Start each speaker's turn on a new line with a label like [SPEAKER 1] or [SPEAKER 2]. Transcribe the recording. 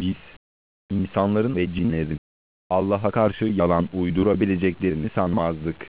[SPEAKER 1] Biz, insanların ve cinlerin Allah'a karşı yalan uydurabileceklerini sanmazdık.